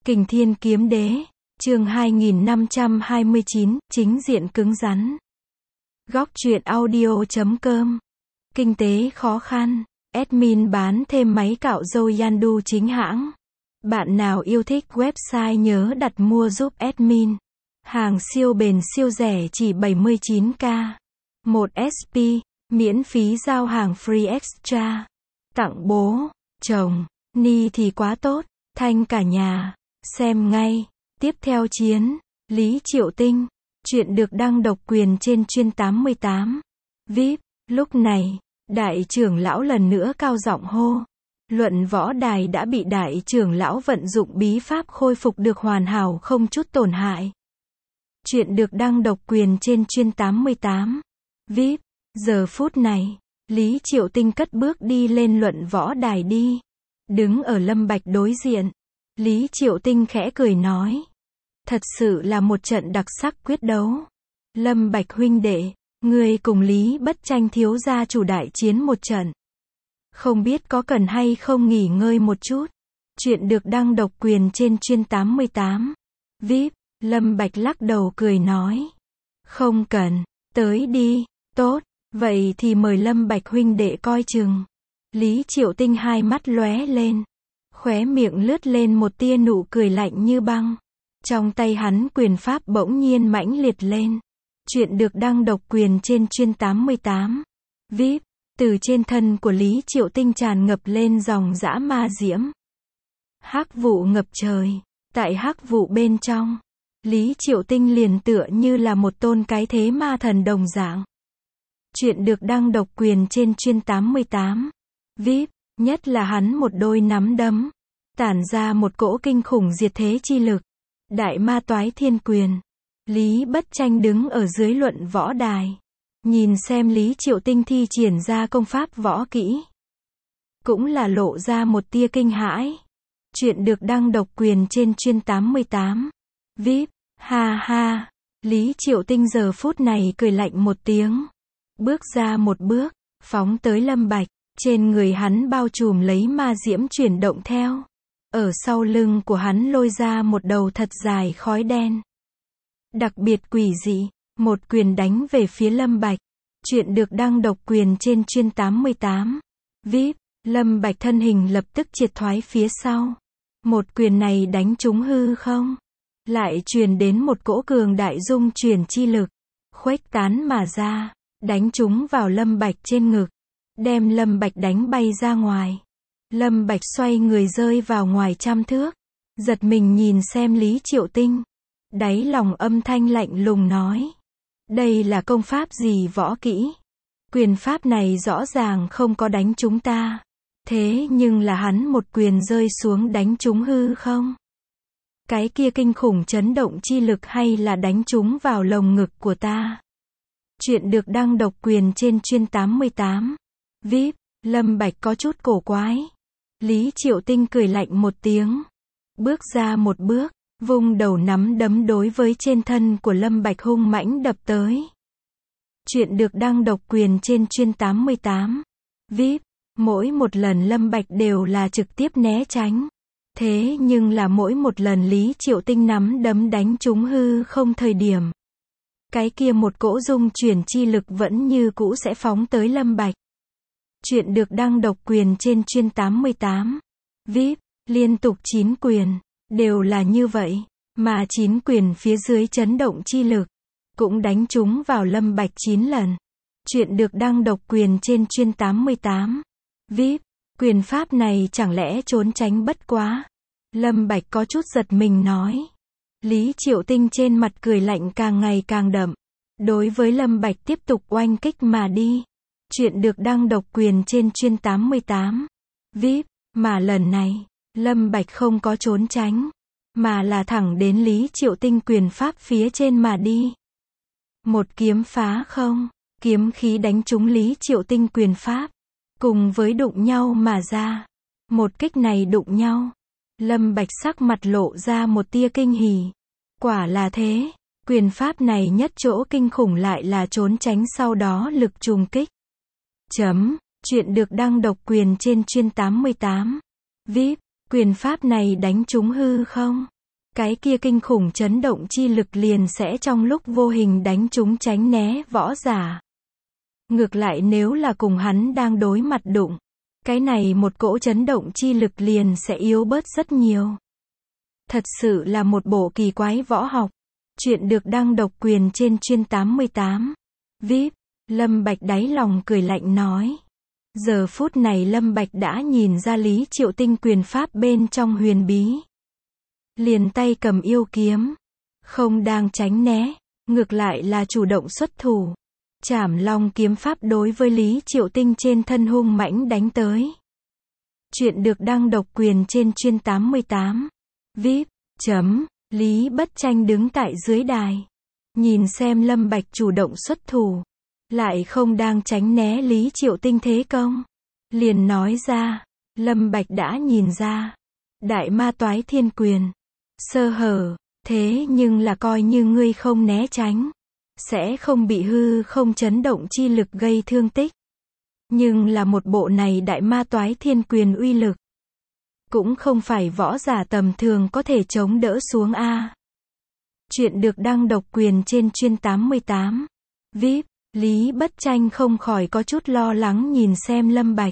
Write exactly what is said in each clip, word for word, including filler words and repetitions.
Kình Thiên Kiếm Đế, chương hai nghìn năm trăm hai mươi chín, chính diện cứng rắn. Góc truyện audio chấm com. Kinh tế khó khăn, admin bán thêm máy cạo râu Yandu chính hãng. Bạn nào yêu thích website nhớ đặt mua giúp admin. Hàng siêu bền siêu rẻ chỉ bảy mươi chín k. một ét pê, miễn phí giao hàng free extra. Tặng bố, chồng, ni thì quá tốt, thanh cả nhà. Xem ngay. Tiếp theo chiến, Lý Triệu Tinh. Chuyện được đăng độc quyền trên chuyên tám mươi tám. vê i pê, lúc này, đại trưởng lão lần nữa cao giọng hô. Luận võ đài đã bị đại trưởng lão vận dụng bí pháp khôi phục được hoàn hảo không chút tổn hại. Chuyện được đăng độc quyền trên chuyên tám mươi tám. vê i pê, giờ phút này, Lý Triệu Tinh cất bước đi lên luận võ đài đi. Đứng ở Lâm Bạch đối diện. Lý Triệu Tinh khẽ cười nói. Thật sự là một trận đặc sắc quyết đấu. Lâm Bạch huynh đệ, ngươi cùng Lý Bất Tranh thiếu gia chủ đại chiến một trận. Không biết có cần hay không nghỉ ngơi một chút. Chuyện được đăng độc quyền trên chuyên tám mươi tám. vê i pê, Lâm Bạch lắc đầu cười nói. Không cần, tới đi, tốt, vậy thì mời Lâm Bạch huynh đệ coi chừng. Lý Triệu Tinh hai mắt lóe lên. Khóe miệng lướt lên một tia nụ cười lạnh như băng. Trong tay hắn quyền pháp bỗng nhiên mãnh liệt lên. Chuyện được đăng độc quyền trên chuyên tám mươi tám. vê i pê, từ trên thân của Lý Triệu Tinh tràn ngập lên dòng dã ma diễm. Hắc vụ ngập trời. Tại hắc vụ bên trong, Lý Triệu Tinh liền tựa như là một tôn cái thế ma thần đồng dạng. Chuyện được đăng độc quyền trên chuyên tám mươi tám. vê i pê, nhất là hắn một đôi nắm đấm, tản ra một cỗ kinh khủng diệt thế chi lực. Đại ma toái thiên quyền. Lý Bất Tranh đứng ở dưới luận võ đài. Nhìn xem Lý Triệu Tinh thi triển ra công pháp võ kỹ. Cũng là lộ ra một tia kinh hãi. Chuyện được đăng độc quyền trên chuyên tám mươi tám. vê i pê, ha ha. Lý Triệu Tinh giờ phút này cười lạnh một tiếng. Bước ra một bước, phóng tới Lâm Bạch. Trên người hắn bao trùm lấy ma diễm chuyển động theo. Ở sau lưng của hắn lôi ra một đầu thật dài khói đen. Đặc biệt quỷ dị, một quyền đánh về phía Lâm Bạch. Chuyện được đăng độc quyền trên chuyên tám mươi tám. vê i pê, Lâm Bạch thân hình lập tức triệt thoái phía sau. Một quyền này đánh trúng hư không? Lại truyền đến một cỗ cường đại dung truyền chi lực. Khuếch tán mà ra, đánh trúng vào Lâm Bạch trên ngực. Đem Lâm Bạch đánh bay ra ngoài. Lâm Bạch xoay người rơi vào ngoài trăm thước. Giật mình nhìn xem Lý Triệu Tinh. Đáy lòng âm thanh lạnh lùng nói. Đây là công pháp gì võ kỹ? Quyền pháp này rõ ràng không có đánh chúng ta. Thế nhưng là hắn một quyền rơi xuống đánh trúng hư không? Cái kia kinh khủng chấn động chi lực hay là đánh trúng vào lồng ngực của ta? Chuyện được đăng độc quyền trên chuyên tám mươi tám. vê i pê, Lâm Bạch có chút cổ quái. Lý Triệu Tinh cười lạnh một tiếng. Bước ra một bước, vung đầu nắm đấm đối với trên thân của Lâm Bạch hung mãnh đập tới. Chuyện được đăng độc quyền trên chuyên tám mươi tám. vê i pê, mỗi một lần Lâm Bạch đều là trực tiếp né tránh. Thế nhưng là mỗi một lần Lý Triệu Tinh nắm đấm đánh trúng hư không thời điểm. Cái kia một cỗ dung chuyển chi lực vẫn như cũ sẽ phóng tới Lâm Bạch. Chuyện được đăng độc quyền trên chuyên tám mươi tám. vê i pê, liên tục chín quyền, đều là như vậy, mà chín quyền phía dưới chấn động chi lực, cũng đánh trúng vào Lâm Bạch chín lần. Chuyện được đăng độc quyền trên chuyên tám mươi tám. vê i pê, quyền pháp này chẳng lẽ trốn tránh bất quá? Lâm Bạch có chút giật mình nói. Lý Triệu Tinh trên mặt cười lạnh càng ngày càng đậm. Đối với Lâm Bạch tiếp tục oanh kích mà đi. Chuyện được đăng độc quyền trên chuyên tám mươi tám. vê i pê, mà lần này, Lâm Bạch không có trốn tránh, mà là thẳng đến Lý Triệu Tinh quyền pháp phía trên mà đi. Một kiếm phá không, kiếm khí đánh trúng Lý Triệu Tinh quyền pháp, cùng với đụng nhau mà ra. Một kích này đụng nhau, Lâm Bạch sắc mặt lộ ra một tia kinh hỉ. Quả là thế, quyền pháp này nhất chỗ kinh khủng lại là trốn tránh sau đó lực trùng kích. Chấm, chuyện được đăng độc quyền trên chuyên tám mươi tám. vê i pê, quyền pháp này đánh trúng hư không? cái kia kinh khủng chấn động chi lực liền sẽ trong lúc vô hình đánh trúng tránh né võ giả. Ngược lại nếu là cùng hắn đang đối mặt đụng, cái này một cỗ chấn động chi lực liền sẽ yếu bớt rất nhiều. Thật sự là một bộ kỳ quái võ học. Chuyện được đăng độc quyền trên chuyên tám mươi tám. vê i pê, Lâm Bạch đáy lòng cười lạnh nói. Giờ phút này Lâm Bạch đã nhìn ra Lý Triệu Tinh quyền pháp bên trong huyền bí. Liền tay cầm yêu kiếm. Không đang tránh né, ngược lại là chủ động xuất thủ. Trảm Long kiếm pháp đối với Lý Triệu Tinh trên thân hung mãnh đánh tới. Chuyện được đăng độc quyền trên chuyên tám mươi tám. vê i pê, chấm, Lý Bất Tranh đứng tại dưới đài. Nhìn xem Lâm Bạch chủ động xuất thủ. Lại không đang tránh né Lý Triệu Tinh thế công. Liền nói ra, Lâm Bạch đã nhìn ra. Đại ma toái thiên quyền. Sơ hở, thế nhưng là coi như ngươi không né tránh. Sẽ không bị hư không chấn động chi lực gây thương tích. Nhưng là một bộ này đại ma toái thiên quyền uy lực. Cũng không phải võ giả tầm thường có thể chống đỡ xuống a. Chuyện được đăng độc quyền trên chuyên tám mươi tám. vê i pê, Lý Bất Tranh không khỏi có chút lo lắng nhìn xem Lâm Bạch.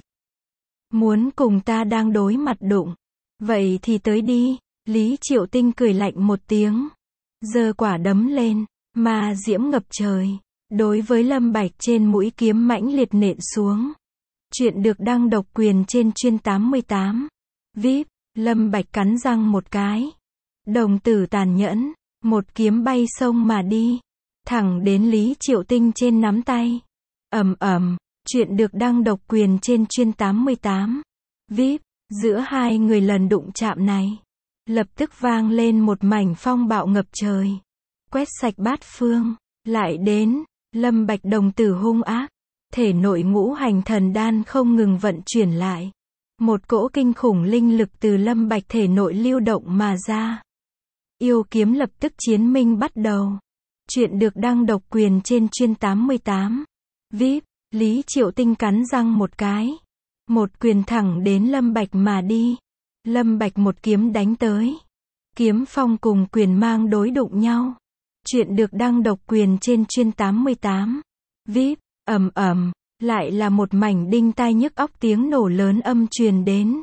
Muốn cùng ta đang đối mặt đụng. Vậy thì tới đi. Lý Triệu Tinh cười lạnh một tiếng. Giơ quả đấm lên. Ma diễm ngập trời. Đối với Lâm Bạch trên mũi kiếm mãnh liệt nện xuống. Chuyện được đăng độc quyền trên chuyên tám mươi tám. vê i pê, Lâm Bạch cắn răng một cái. Đồng tử tàn nhẫn. Một kiếm bay sông mà đi. Thẳng đến Lý Triệu Tinh trên nắm tay. Ầm ầm, chuyện được đăng độc quyền trên chuyên tám mươi tám. vê i pê, giữa hai người lần đụng chạm này. Lập tức vang lên một mảnh phong bạo ngập trời. Quét sạch bát phương. Lại đến, Lâm Bạch đồng tử hung ác. Thể nội ngũ hành thần đan không ngừng vận chuyển lại. Một cỗ kinh khủng linh lực từ Lâm Bạch thể nội lưu động mà ra. Yêu kiếm lập tức chiến minh bắt đầu. Chuyện được đăng độc quyền trên chuyên tám mươi tám. vê i pê, Lý Triệu Tinh cắn răng một cái. Một quyền thẳng đến Lâm Bạch mà đi. Lâm Bạch một kiếm đánh tới. Kiếm phong cùng quyền mang đối đụng nhau. Chuyện được đăng độc quyền trên chuyên tám mươi tám. vê i pê, ầm ầm, lại là một mảnh đinh tai nhức óc tiếng nổ lớn âm truyền đến.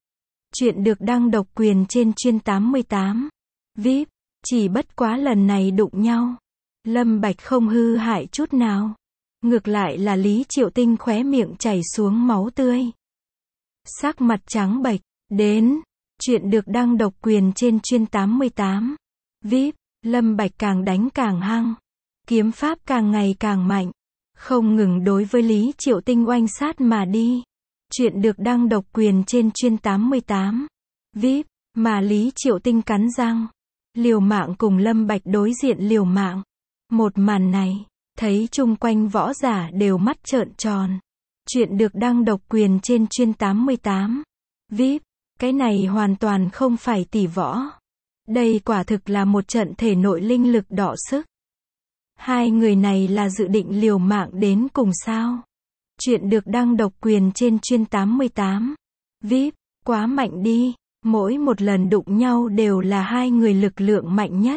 Chuyện được đăng độc quyền trên chuyên tám mươi tám. vê i pê, chỉ bất quá lần này đụng nhau. Lâm Bạch không hư hại chút nào. Ngược lại là Lý Triệu Tinh khóe miệng chảy xuống máu tươi. Sắc mặt trắng bệch, đến. Chuyện được đăng độc quyền trên chuyên tám mươi tám. vê i pê, Lâm Bạch càng đánh càng hăng. Kiếm pháp càng ngày càng mạnh. Không ngừng đối với Lý Triệu Tinh oanh sát mà đi. Chuyện được đăng độc quyền trên chuyên tám mươi tám. vê i pê, mà Lý Triệu Tinh cắn răng. Liều mạng cùng Lâm Bạch đối diện liều mạng. Một màn này, thấy chung quanh võ giả đều mắt trợn tròn. Chuyện được đăng độc quyền trên chuyên tám mươi tám. vê i pê, cái này hoàn toàn không phải tỷ võ. Đây quả thực là một trận thể nội linh lực đọ sức. Hai người này là dự định liều mạng đến cùng sao? Chuyện được đăng độc quyền trên chuyên tám mươi tám. vê i pê, quá mạnh đi. Mỗi một lần đụng nhau đều là hai người lực lượng mạnh nhất.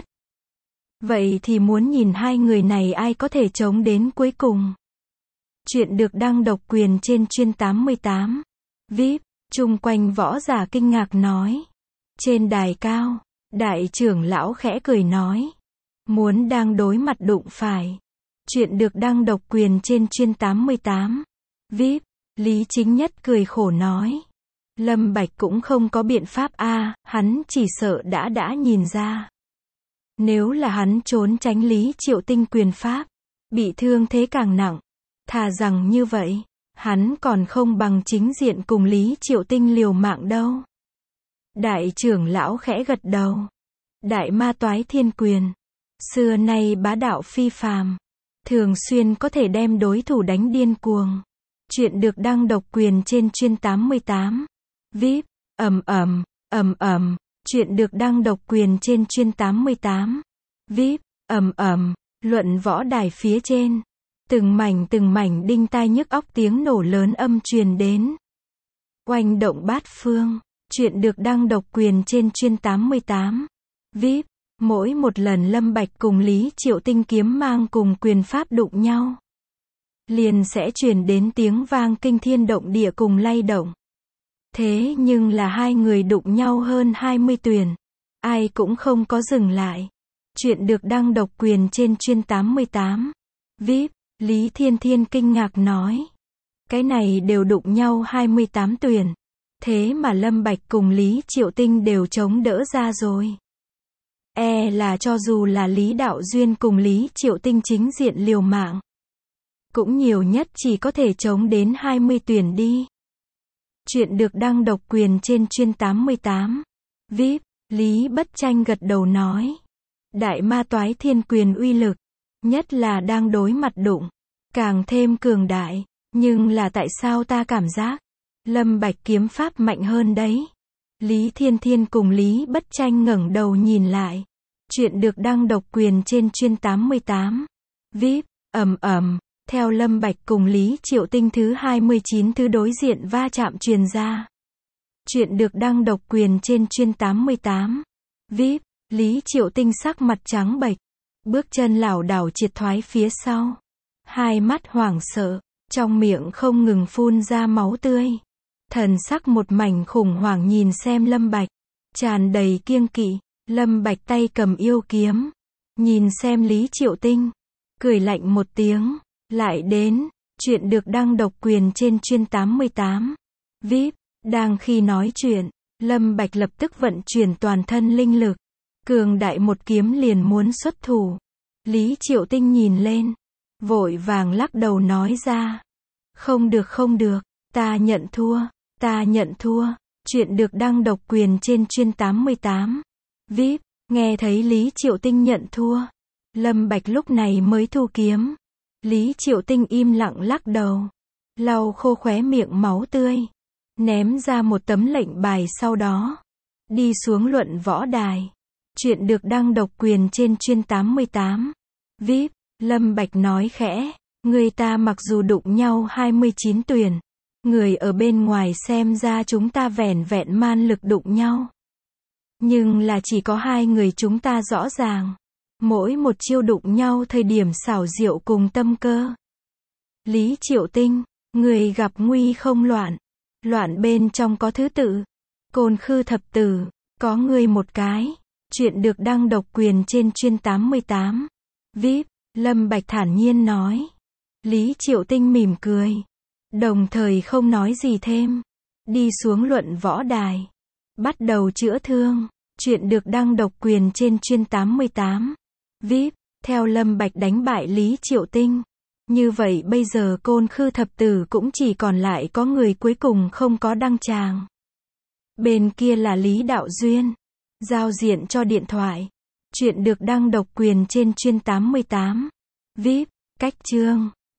Vậy thì muốn nhìn hai người này ai có thể chống đến cuối cùng. Chuyện được đăng độc quyền trên chuyên tám mươi tám. vê i pê, chung quanh võ giả kinh ngạc nói. Trên đài cao, đại trưởng lão khẽ cười nói. Muốn đang đối mặt đụng phải. Chuyện được đăng độc quyền trên chuyên tám mươi tám. vê i pê, Lý Chính Nhất cười khổ nói. Lâm Bạch cũng không có biện pháp a, hắn chỉ sợ đã đã nhìn ra. Nếu là hắn trốn tránh Lý Triệu Tinh quyền pháp, bị thương thế càng nặng. Thà rằng như vậy, hắn còn không bằng chính diện cùng Lý Triệu Tinh liều mạng đâu. Đại trưởng lão khẽ gật đầu. Đại ma toái thiên quyền. Xưa nay bá đạo phi phàm. Thường xuyên có thể đem đối thủ đánh điên cuồng. Chuyện được đăng độc quyền trên chuyên tám mươi tám. vê i pê, ầm ầm, ầm ầm. Chuyện được đăng độc quyền trên chuyên tám mươi tám. vê i pê, ầm ầm, luận võ đài phía trên. Từng mảnh từng mảnh đinh tai nhức óc tiếng nổ lớn âm truyền đến. Oanh động bát phương. Chuyện được đăng độc quyền trên chuyên tám mươi tám. vê i pê, mỗi một lần Lâm Bạch cùng Lý Triệu Tinh kiếm mang cùng quyền pháp đụng nhau, liền sẽ truyền đến tiếng vang kinh thiên động địa cùng lay động. Thế nhưng là hai người đụng nhau hơn hai mươi tuyển, ai cũng không có dừng lại. Chuyện được đăng độc quyền trên chuyên tám mươi tám. vê i pê, Lý Thiên Thiên kinh ngạc nói. Cái này đều đụng nhau hai mươi tám tuyển. Thế mà Lâm Bạch cùng Lý Triệu Tinh đều chống đỡ ra rồi. E là cho dù là Lý Đạo Duyên cùng Lý Triệu Tinh chính diện liều mạng, cũng nhiều nhất chỉ có thể chống đến hai mươi tuyển đi. Chuyện được đăng độc quyền trên chuyên tám mươi tám. vê i pê, Lý Bất Tranh gật đầu nói. Đại ma toái thiên quyền uy lực, nhất là đang đối mặt đụng, càng thêm cường đại. Nhưng là tại sao ta cảm giác Lâm Bạch kiếm pháp mạnh hơn đấy? Lý Thiên Thiên cùng Lý Bất Tranh ngẩng đầu nhìn lại. Chuyện được đăng độc quyền trên chuyên tám mươi tám. vê i pê, ầm ầm, theo Lâm Bạch cùng Lý Triệu Tinh thứ hai mươi chín thứ đối diện va chạm truyền ra. Chuyện được đăng độc quyền trên chuyên tám mươi tám. vê i pê, Lý Triệu Tinh sắc mặt trắng bệch, bước chân lảo đảo triệt thoái phía sau. Hai mắt hoảng sợ, trong miệng không ngừng phun ra máu tươi. Thần sắc một mảnh khủng hoảng nhìn xem Lâm Bạch, tràn đầy kiêng kỵ. Lâm Bạch tay cầm yêu kiếm, nhìn xem Lý Triệu Tinh, cười lạnh một tiếng, lại đến. Chuyện được đăng độc quyền trên chuyên tám mươi tám. vê i pê, đang khi nói chuyện, Lâm Bạch lập tức vận chuyển toàn thân linh lực, cường đại một kiếm liền muốn xuất thủ. Lý Triệu Tinh nhìn lên, vội vàng lắc đầu nói ra. Không được không được, ta nhận thua, ta nhận thua. Chuyện được đăng độc quyền trên chuyên tám mươi tám. vê i pê, nghe thấy Lý Triệu Tinh nhận thua, Lâm Bạch lúc này mới thu kiếm. Lý Triệu Tinh im lặng lắc đầu, lau khô khóe miệng máu tươi, ném ra một tấm lệnh bài sau đó đi xuống luận võ đài. Chuyện được đăng độc quyền trên chuyên tám mươi tám. vê i pê, Lâm Bạch nói khẽ, người ta mặc dù đụng nhau hai mươi chín tuyển, người ở bên ngoài xem ra chúng ta vẻn vẹn man lực đụng nhau. Nhưng là chỉ có hai người chúng ta rõ ràng, mỗi một chiêu đụng nhau thời điểm xảo diệu cùng tâm cơ. Lý Triệu Tinh, người gặp nguy không loạn, loạn bên trong có thứ tự. Côn Khư thập tử, có ngươi một cái. Chuyện được đăng độc quyền trên chuyên tám mươi tám. vê i pê, Lâm Bạch thản nhiên nói. Lý Triệu Tinh mỉm cười, đồng thời không nói gì thêm, đi xuống luận võ đài, bắt đầu chữa thương. Chuyện được đăng độc quyền trên chuyên tám mươi tám. vê i pê, theo Lâm Bạch đánh bại Lý Triệu Tinh, như vậy bây giờ Côn Khư thập tử cũng chỉ còn lại có người cuối cùng không có đăng tràng. Bên kia là Lý Đạo Duyên, giao diện cho điện thoại. Chuyện được đăng độc quyền trên chuyên tám mươi tám. vê i pê, cách chương.